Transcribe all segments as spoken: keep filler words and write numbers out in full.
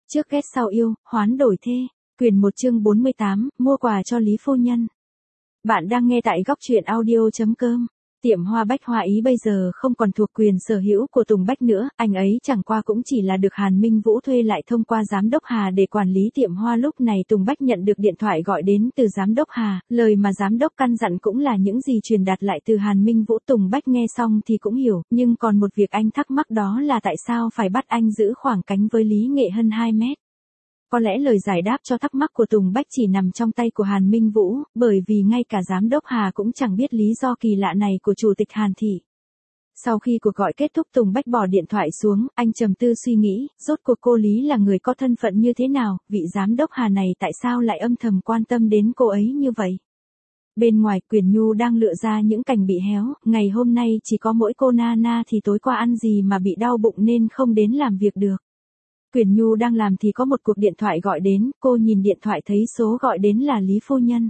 Trước ghét sau yêu, hoán đổi thê. Quyền một chương bốn mươi tám, mua quà cho Lý phu nhân. Bạn đang nghe tại góc truyện audio chấm com. Tiệm hoa bách hoa ý bây giờ không còn thuộc quyền sở hữu của Tùng Bách nữa, anh ấy chẳng qua cũng chỉ là được Hàn Minh Vũ thuê lại thông qua giám đốc Hà để quản lý tiệm hoa. Lúc này Tùng Bách nhận được điện thoại gọi đến từ giám đốc Hà, lời mà giám đốc căn dặn cũng là những gì truyền đạt lại từ Hàn Minh Vũ. Tùng Bách nghe xong thì cũng hiểu, nhưng còn một việc anh thắc mắc đó là tại sao phải bắt anh giữ khoảng cánh với Lý Nghệ Hân hai mét. Có lẽ lời giải đáp cho thắc mắc của Tùng Bách chỉ nằm trong tay của Hàn Minh Vũ, bởi vì ngay cả giám đốc Hà cũng chẳng biết lý do kỳ lạ này của chủ tịch Hàn thị. Sau khi cuộc gọi kết thúc, Tùng Bách bỏ điện thoại xuống, anh trầm tư suy nghĩ, rốt cuộc cô Lý là người có thân phận như thế nào, vị giám đốc Hà này tại sao lại âm thầm quan tâm đến cô ấy như vậy. Bên ngoài, Quyền Nhu đang lựa ra những cành bị héo, ngày hôm nay chỉ có mỗi cô Nana thì tối qua ăn gì mà bị đau bụng nên không đến làm việc được. Quyền Nhu đang làm thì có một cuộc điện thoại gọi đến, cô nhìn điện thoại thấy số gọi đến là Lý phu nhân.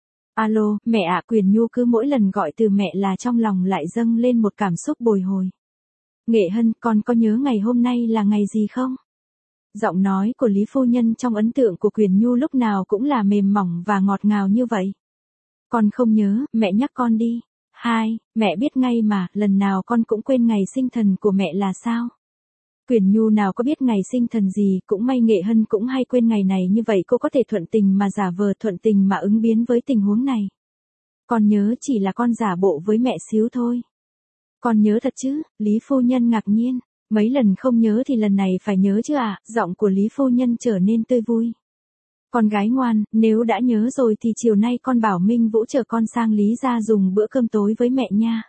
Alo, mẹ ạ. Quyền Nhu cứ mỗi lần gọi từ mẹ là trong lòng lại dâng lên một cảm xúc bồi hồi. Nghệ Hân, con có nhớ ngày hôm nay là ngày gì không? Giọng nói của Lý phu nhân trong ấn tượng của Quyền Nhu lúc nào cũng là mềm mỏng và ngọt ngào như vậy. Con không nhớ, mẹ nhắc con đi. Hai, mẹ biết ngay mà, lần nào con cũng quên ngày sinh thần của mẹ là sao? Quyền Nhu nào có biết ngày sinh thần gì, cũng may Nghệ Hân cũng hay quên ngày này như vậy cô có thể thuận tình mà giả vờ, thuận tình mà ứng biến với tình huống này. Con nhớ, chỉ là con giả bộ với mẹ xíu thôi. Con nhớ thật chứ? Lý phu nhân ngạc nhiên. Mấy lần không nhớ thì lần này phải nhớ chứ ạ? À? Giọng của Lý phu nhân trở nên tươi vui. Con gái ngoan, nếu đã nhớ rồi thì chiều nay con bảo Minh Vũ chở con sang Lý gia dùng bữa cơm tối với mẹ nha.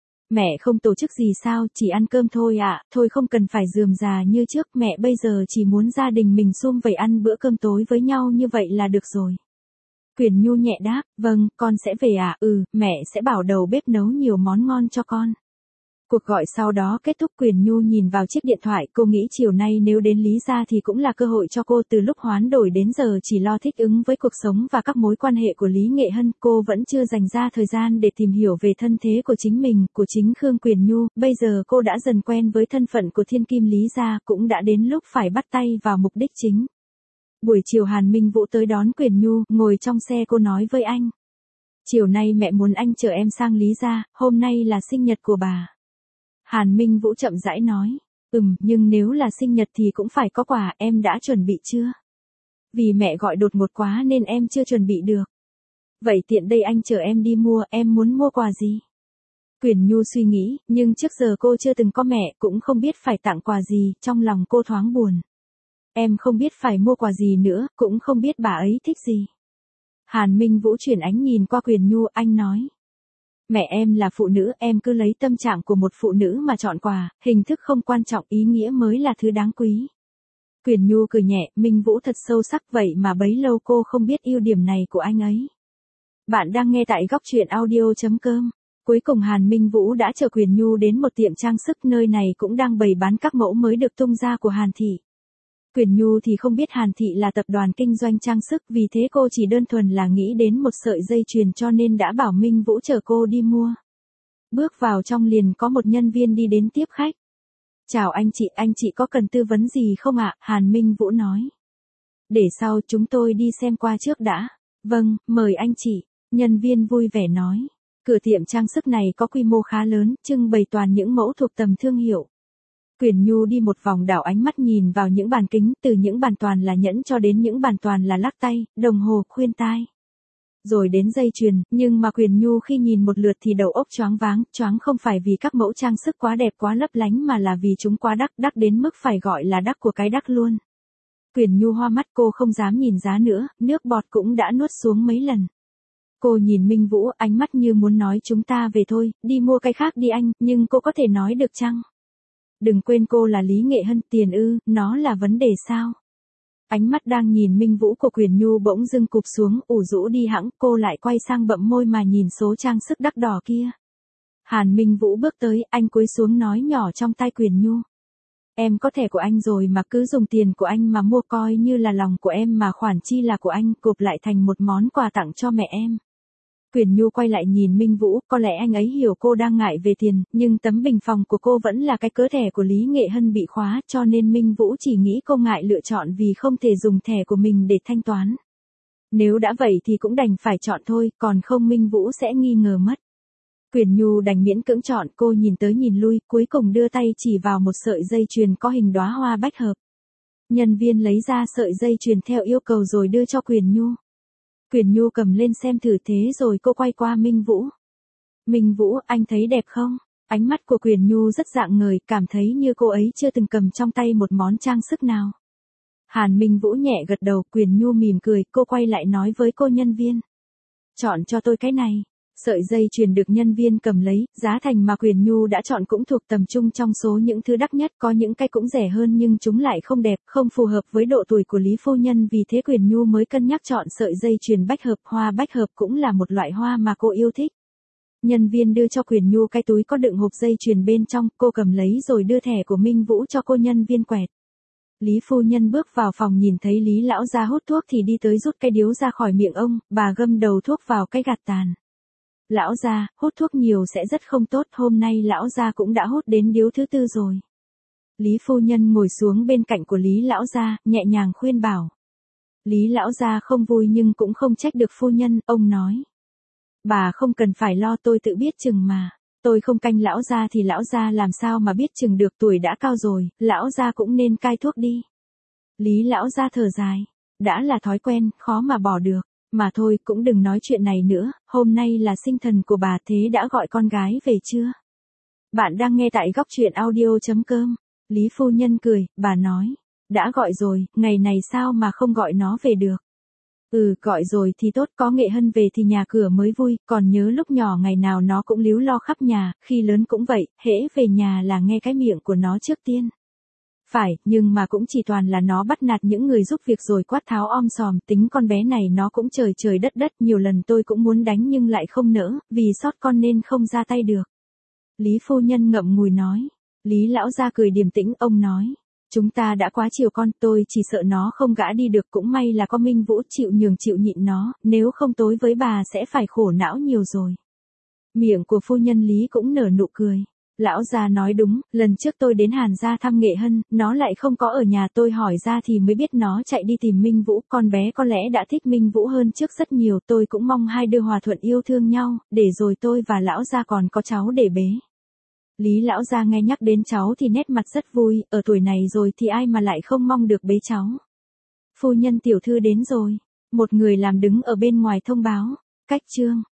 Mẹ không tổ chức gì sao, chỉ ăn cơm thôi ạ, à? Thôi không cần phải rườm rà như trước, mẹ bây giờ chỉ muốn gia đình mình sum vầy ăn bữa cơm tối với nhau như vậy là được rồi. Quyền Nhu nhẹ đáp, vâng, con sẽ về ạ, à? Ừ, mẹ sẽ bảo đầu bếp nấu nhiều món ngon cho con. Cuộc gọi sau đó kết thúc. Quyền Nhu nhìn vào chiếc điện thoại, cô nghĩ chiều nay nếu đến Lý gia thì cũng là cơ hội cho cô. Từ lúc hoán đổi đến giờ chỉ lo thích ứng với cuộc sống và các mối quan hệ của Lý Nghệ Hân, cô vẫn chưa dành ra thời gian để tìm hiểu về thân thế của chính mình, của chính Khương Quyền Nhu. Bây giờ cô đã dần quen với thân phận của thiên kim Lý gia, cũng đã đến lúc phải bắt tay vào mục đích chính. Buổi chiều Hàn Minh Vũ tới đón Quyền Nhu, ngồi trong xe cô nói với anh. Chiều nay mẹ muốn anh chở em sang Lý gia, hôm nay là sinh nhật của bà. Hàn Minh Vũ chậm rãi nói, ừm, nhưng nếu là sinh nhật thì cũng phải có quà, em đã chuẩn bị chưa? Vì mẹ gọi đột ngột quá nên em chưa chuẩn bị được. Vậy tiện đây anh chở em đi mua, em muốn mua quà gì? Quyền Nhu suy nghĩ, nhưng trước giờ cô chưa từng có mẹ, cũng không biết phải tặng quà gì, trong lòng cô thoáng buồn. Em không biết phải mua quà gì nữa, cũng không biết bà ấy thích gì. Hàn Minh Vũ chuyển ánh nhìn qua Quyền Nhu, anh nói. Mẹ em là phụ nữ, em cứ lấy tâm trạng của một phụ nữ mà chọn quà, hình thức không quan trọng, ý nghĩa mới là thứ đáng quý. Quyền Nhu cười nhẹ, Minh Vũ thật sâu sắc, vậy mà bấy lâu cô không biết ưu điểm này của anh ấy. Bạn đang nghe tại góc truyện audio chấm com. Cuối cùng Hàn Minh Vũ đã chở Quyền Nhu đến một tiệm trang sức, nơi này cũng đang bày bán các mẫu mới được tung ra của Hàn thị. Quyền Nhu thì không biết Hàn thị là tập đoàn kinh doanh trang sức, vì thế cô chỉ đơn thuần là nghĩ đến một sợi dây chuyền cho nên đã bảo Minh Vũ chở cô đi mua. Bước vào trong liền có một nhân viên đi đến tiếp khách. Chào anh chị, anh chị có cần tư vấn gì không ạ? Hàn Minh Vũ nói. Để sau, chúng tôi đi xem qua trước đã. Vâng, mời anh chị. Nhân viên vui vẻ nói. Cửa tiệm trang sức này có quy mô khá lớn, trưng bày toàn những mẫu thuộc tầm thương hiệu. Quyền Nhu đi một vòng đảo ánh mắt nhìn vào những bàn kính, từ những bàn toàn là nhẫn cho đến những bàn toàn là lắc tay, đồng hồ, khuyên tai. Rồi đến dây chuyền, nhưng mà Quyền Nhu khi nhìn một lượt thì đầu óc choáng váng, choáng không phải vì các mẫu trang sức quá đẹp quá lấp lánh mà là vì chúng quá đắt, đắt đến mức phải gọi là đắt của cái đắt luôn. Quyền Nhu hoa mắt, cô không dám nhìn giá nữa, nước bọt cũng đã nuốt xuống mấy lần. Cô nhìn Minh Vũ, ánh mắt như muốn nói chúng ta về thôi, đi mua cái khác đi anh, nhưng cô có thể nói được chăng? Đừng quên cô là Lý Nghệ Hân, tiền ư, nó là vấn đề sao? Ánh mắt đang nhìn Minh Vũ của Quyền Nhu bỗng dưng cụp xuống, ủ rũ đi hẵng, cô lại quay sang bậm môi mà nhìn số trang sức đắt đỏ kia. Hàn Minh Vũ bước tới, anh cúi xuống nói nhỏ trong tai Quyền Nhu. Em có thẻ của anh rồi mà, cứ dùng tiền của anh mà mua, coi như là lòng của em mà khoản chi là của anh, gộp lại thành một món quà tặng cho mẹ em. Quyền Nhu quay lại nhìn Minh Vũ, có lẽ anh ấy hiểu cô đang ngại về tiền, nhưng tấm bình phòng của cô vẫn là cái cớ thẻ của Lý Nghệ Hân bị khóa, cho nên Minh Vũ chỉ nghĩ cô ngại lựa chọn vì không thể dùng thẻ của mình để thanh toán. Nếu đã vậy thì cũng đành phải chọn thôi, còn không Minh Vũ sẽ nghi ngờ mất. Quyền Nhu đành miễn cưỡng chọn, cô nhìn tới nhìn lui, cuối cùng đưa tay chỉ vào một sợi dây chuyền có hình đóa hoa bách hợp. Nhân viên lấy ra sợi dây chuyền theo yêu cầu rồi đưa cho Quyền Nhu. Quyền Nhu cầm lên xem thử thế rồi cô quay qua Minh Vũ. Minh Vũ, anh thấy đẹp không? Ánh mắt của Quyền Nhu rất rạng ngời, cảm thấy như cô ấy chưa từng cầm trong tay một món trang sức nào. Hàn Minh Vũ nhẹ gật đầu, Quyền Nhu mỉm cười, cô quay lại nói với cô nhân viên. Chọn cho tôi cái này. Sợi dây chuyền được nhân viên cầm lấy, giá thành mà Quyền Nhu đã chọn cũng thuộc tầm trung trong số những thứ đắt nhất, có những cái cũng rẻ hơn nhưng chúng lại không đẹp, không phù hợp với độ tuổi của Lý phu nhân, vì thế Quyền Nhu mới cân nhắc chọn sợi dây chuyền bách hợp. Hoa bách hợp cũng là một loại hoa mà cô yêu thích. Nhân viên đưa cho Quyền Nhu cái túi có đựng hộp dây chuyền bên trong, cô cầm lấy rồi đưa thẻ của Minh Vũ cho cô nhân viên quẹt. Lý phu nhân bước vào phòng nhìn thấy Lý lão gia hút thuốc thì đi tới rút cái điếu ra khỏi miệng ông, bà gâm đầu thuốc vào cái gạt tàn. Lão gia, hút thuốc nhiều sẽ rất không tốt, hôm nay lão gia cũng đã hút đến điếu thứ tư rồi. Lý phu nhân ngồi xuống bên cạnh của Lý lão gia, nhẹ nhàng khuyên bảo. Lý lão gia không vui nhưng cũng không trách được phu nhân, ông nói. Bà không cần phải lo, tôi tự biết chừng mà. Tôi không canh lão gia thì lão gia làm sao mà biết chừng được, tuổi đã cao rồi, lão gia cũng nên cai thuốc đi. Lý lão gia thở dài. Đã là thói quen, khó mà bỏ được. Mà thôi, cũng đừng nói chuyện này nữa, hôm nay là sinh thần của bà, thế đã gọi con gái về chưa? Bạn đang nghe tại góc truyện audio chấm com. Lý phu nhân cười, bà nói. Đã gọi rồi, ngày này sao mà không gọi nó về được? Ừ, gọi rồi thì tốt, có Nghệ Hân về thì nhà cửa mới vui, còn nhớ lúc nhỏ ngày nào nó cũng líu lo khắp nhà, khi lớn cũng vậy, hễ về nhà là nghe cái miệng của nó trước tiên. Phải, nhưng mà cũng chỉ toàn là nó bắt nạt những người giúp việc rồi quát tháo om sòm, tính con bé này nó cũng trời trời đất đất, nhiều lần tôi cũng muốn đánh nhưng lại không nỡ, vì sót con nên không ra tay được. Lý phu nhân ngậm ngùi nói. Lý lão gia cười điềm tĩnh, ông nói. Chúng ta đã quá chiều con, tôi chỉ sợ nó không gã đi được, cũng may là có Minh Vũ chịu nhường chịu nhịn nó, nếu không tối với bà sẽ phải khổ não nhiều rồi. Miệng của phu nhân Lý cũng nở nụ cười. Lão gia nói đúng, lần trước tôi đến Hàn gia thăm Nghệ Hân, nó lại không có ở nhà, tôi hỏi ra thì mới biết nó chạy đi tìm Minh Vũ, con bé có lẽ đã thích Minh Vũ hơn trước rất nhiều, tôi cũng mong hai đứa hòa thuận yêu thương nhau, để rồi tôi và lão gia còn có cháu để bế. Lý lão gia nghe nhắc đến cháu thì nét mặt rất vui, ở tuổi này rồi thì ai mà lại không mong được bế cháu. Phu nhân tiểu thư đến rồi, một người làm đứng ở bên ngoài thông báo, cách chương.